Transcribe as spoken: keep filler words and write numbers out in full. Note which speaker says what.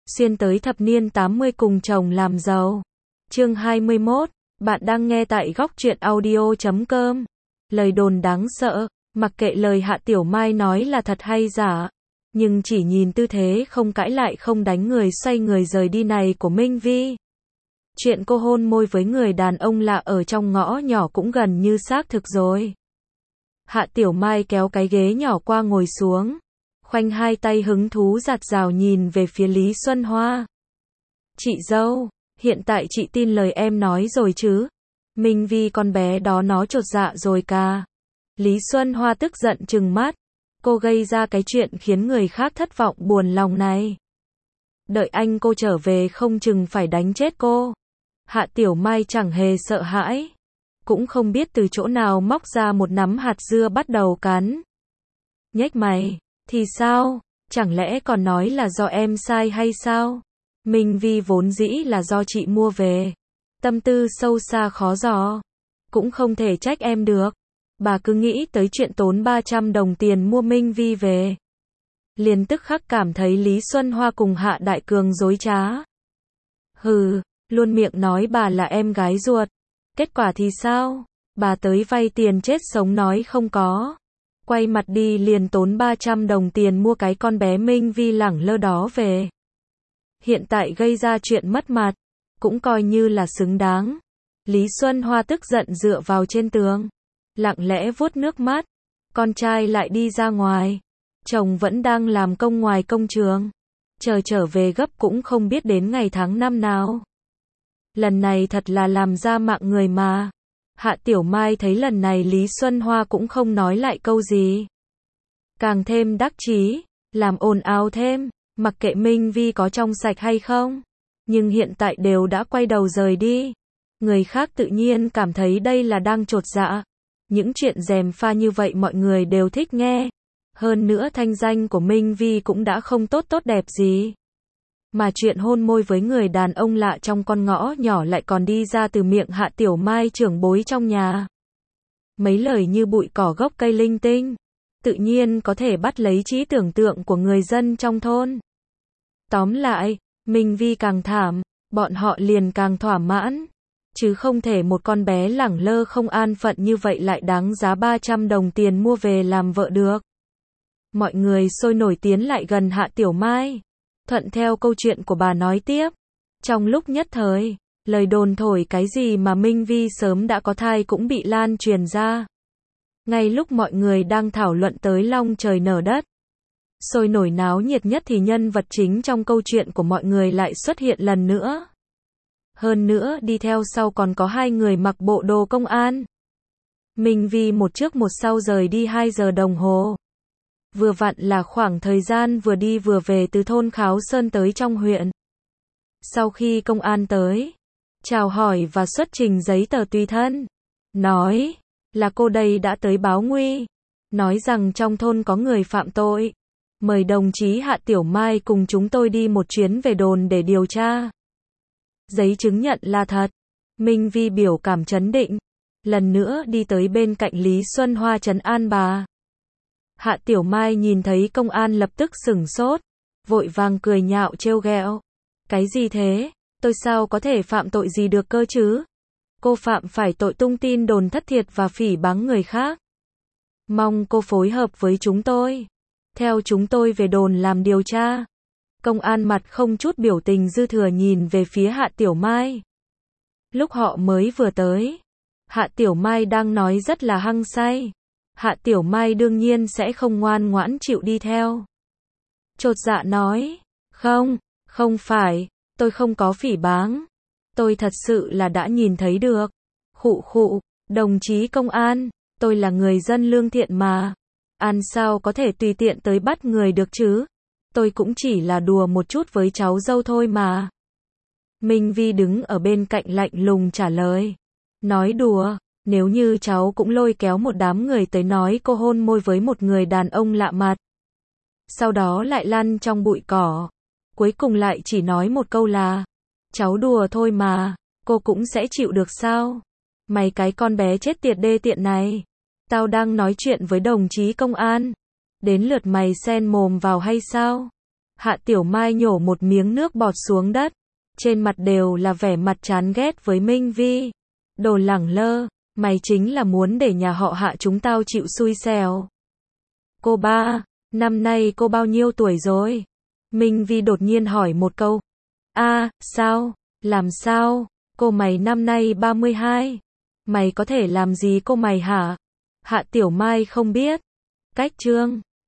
Speaker 1: xuyên tới thập niên tám mươi cùng chồng làm giàu. Chương hai mươi mốt, bạn đang nghe tại góc truyện audio chấm com. Lời đồn đáng sợ, mặc kệ lời Hạ Tiểu Mai nói là thật hay giả, nhưng chỉ nhìn tư thế không cãi lại không đánh người xoay người rời đi này của Minh Vi. Chuyện cô hôn môi với người đàn ông lạ ở trong ngõ nhỏ cũng gần như xác thực rồi. Hạ Tiểu Mai kéo cái ghế nhỏ qua ngồi xuống, khoanh hai tay hứng thú giạt rào nhìn về phía Lý Xuân Hoa. Chị dâu, hiện tại chị tin lời em nói rồi chứ? Minh Vi con bé đó nó chột dạ rồi cả. Lý Xuân Hoa tức giận trừng mắt. Cô gây ra cái chuyện khiến người khác thất vọng buồn lòng này. Đợi anh cô trở về không chừng phải đánh chết cô. Hạ Tiểu Mai chẳng hề sợ hãi. Cũng không biết từ chỗ nào móc ra một nắm hạt dưa bắt đầu cắn. Nhếch mày, thì sao? Chẳng lẽ còn nói là do em sai hay sao? Minh Vi vốn dĩ là do chị mua về. Tâm tư sâu xa khó dò. Cũng không thể trách em được. Bà cứ nghĩ tới chuyện tốn ba trăm đồng tiền mua Minh Vi về. Liền tức khắc cảm thấy Lý Xuân Hoa cùng Hạ Đại Cường dối trá. Hừ, luôn miệng nói bà là em gái ruột. Kết quả thì sao? Bà tới vay tiền chết sống nói không có. Quay mặt đi liền tốn ba trăm đồng tiền mua cái con bé Minh Vi lẳng lơ đó về. Hiện tại gây ra chuyện mất mặt, cũng coi như là xứng đáng. Lý Xuân Hoa tức giận dựa vào trên tường, lặng lẽ vuốt nước mắt. Con trai lại đi ra ngoài. Chồng vẫn đang làm công ngoài công trường. Chờ trở về gấp cũng không biết đến ngày tháng năm nào. Lần này thật là làm ra mạng người mà. Hạ Tiểu Mai thấy lần này Lý Xuân Hoa cũng không nói lại câu gì. Càng thêm đắc chí, làm ồn ào thêm, mặc kệ Minh Vi có trong sạch hay không. Nhưng hiện tại đều đã quay đầu rời đi. Người khác tự nhiên cảm thấy đây là đang chột dạ. Những chuyện gièm pha như vậy mọi người đều thích nghe. Hơn nữa thanh danh của Minh Vi cũng đã không tốt tốt đẹp gì. Mà chuyện hôn môi với người đàn ông lạ trong con ngõ nhỏ lại còn đi ra từ miệng Hạ Tiểu Mai trưởng bối trong nhà. Mấy lời như bụi cỏ gốc cây linh tinh, tự nhiên có thể bắt lấy trí tưởng tượng của người dân trong thôn. Tóm lại, Minh Vi càng thảm, bọn họ liền càng thỏa mãn. Chứ không thể một con bé lẳng lơ không an phận như vậy lại đáng giá ba trăm đồng tiền mua về làm vợ được. Mọi người sôi nổi tiến lại gần Hạ Tiểu Mai. Thuận theo câu chuyện của bà nói tiếp. Trong lúc nhất thời, lời đồn thổi cái gì mà Minh Vi sớm đã có thai cũng bị lan truyền ra. Ngay lúc mọi người đang thảo luận tới long trời nở đất, sôi nổi náo nhiệt nhất thì nhân vật chính trong câu chuyện của mọi người lại xuất hiện lần nữa. Hơn nữa đi theo sau còn có hai người mặc bộ đồ công an. Minh Vi một trước một sau rời đi hai giờ đồng hồ. Vừa vặn là khoảng thời gian vừa đi vừa về từ thôn Kháo Sơn tới trong huyện. Sau khi công an tới, chào hỏi và xuất trình giấy tờ tùy thân, nói là cô đây đã tới báo nguy, nói rằng trong thôn có người phạm tội, mời đồng chí Hạ Tiểu Mai cùng chúng tôi đi một chuyến về đồn để điều tra. Giấy chứng nhận là thật. Minh Vi biểu cảm trấn định, lần nữa đi tới bên cạnh Lý Xuân Hoa trấn an bà. Hạ Tiểu Mai nhìn thấy công an lập tức sửng sốt, vội vàng cười nhạo trêu ghẹo. Cái gì thế? Tôi sao có thể phạm tội gì được cơ chứ? Cô phạm phải tội tung tin đồn thất thiệt và phỉ báng người khác. Mong cô phối hợp với chúng tôi. Theo chúng tôi về đồn làm điều tra. Công an mặt không chút biểu tình dư thừa nhìn về phía Hạ Tiểu Mai. Lúc họ mới vừa tới, Hạ Tiểu Mai đang nói rất là hăng say. Hạ Tiểu Mai đương nhiên sẽ không ngoan ngoãn chịu đi theo. Chột dạ nói, không, không phải, tôi không có phỉ báng. Tôi thật sự là đã nhìn thấy được. Khụ khụ, đồng chí công an, tôi là người dân lương thiện mà. An sao có thể tùy tiện tới bắt người được chứ? Tôi cũng chỉ là đùa một chút với cháu dâu thôi mà. Minh Vi đứng ở bên cạnh lạnh lùng trả lời. Nói đùa, nếu như cháu cũng lôi kéo một đám người tới nói cô hôn môi với một người đàn ông lạ mặt. Sau đó lại lăn trong bụi cỏ. Cuối cùng lại chỉ nói một câu là, cháu đùa thôi mà, cô cũng sẽ chịu được sao? Mày cái con bé chết tiệt đê tiện này. Tao đang nói chuyện với đồng chí công an. Đến lượt mày xen mồm vào hay sao? Hạ Tiểu Mai nhổ một miếng nước bọt xuống đất. Trên mặt đều là vẻ mặt chán ghét với Minh Vi. Đồ lẳng lơ, mày chính là muốn để nhà họ Hạ chúng tao chịu xui xẻo. Cô ba, năm nay cô bao nhiêu tuổi rồi? Minh Vi đột nhiên hỏi một câu. A, à, sao? Làm sao? Cô mày năm nay ba mươi hai. Mày có thể làm gì cô mày hả? Hạ Tiểu Mai không biết. Cách chương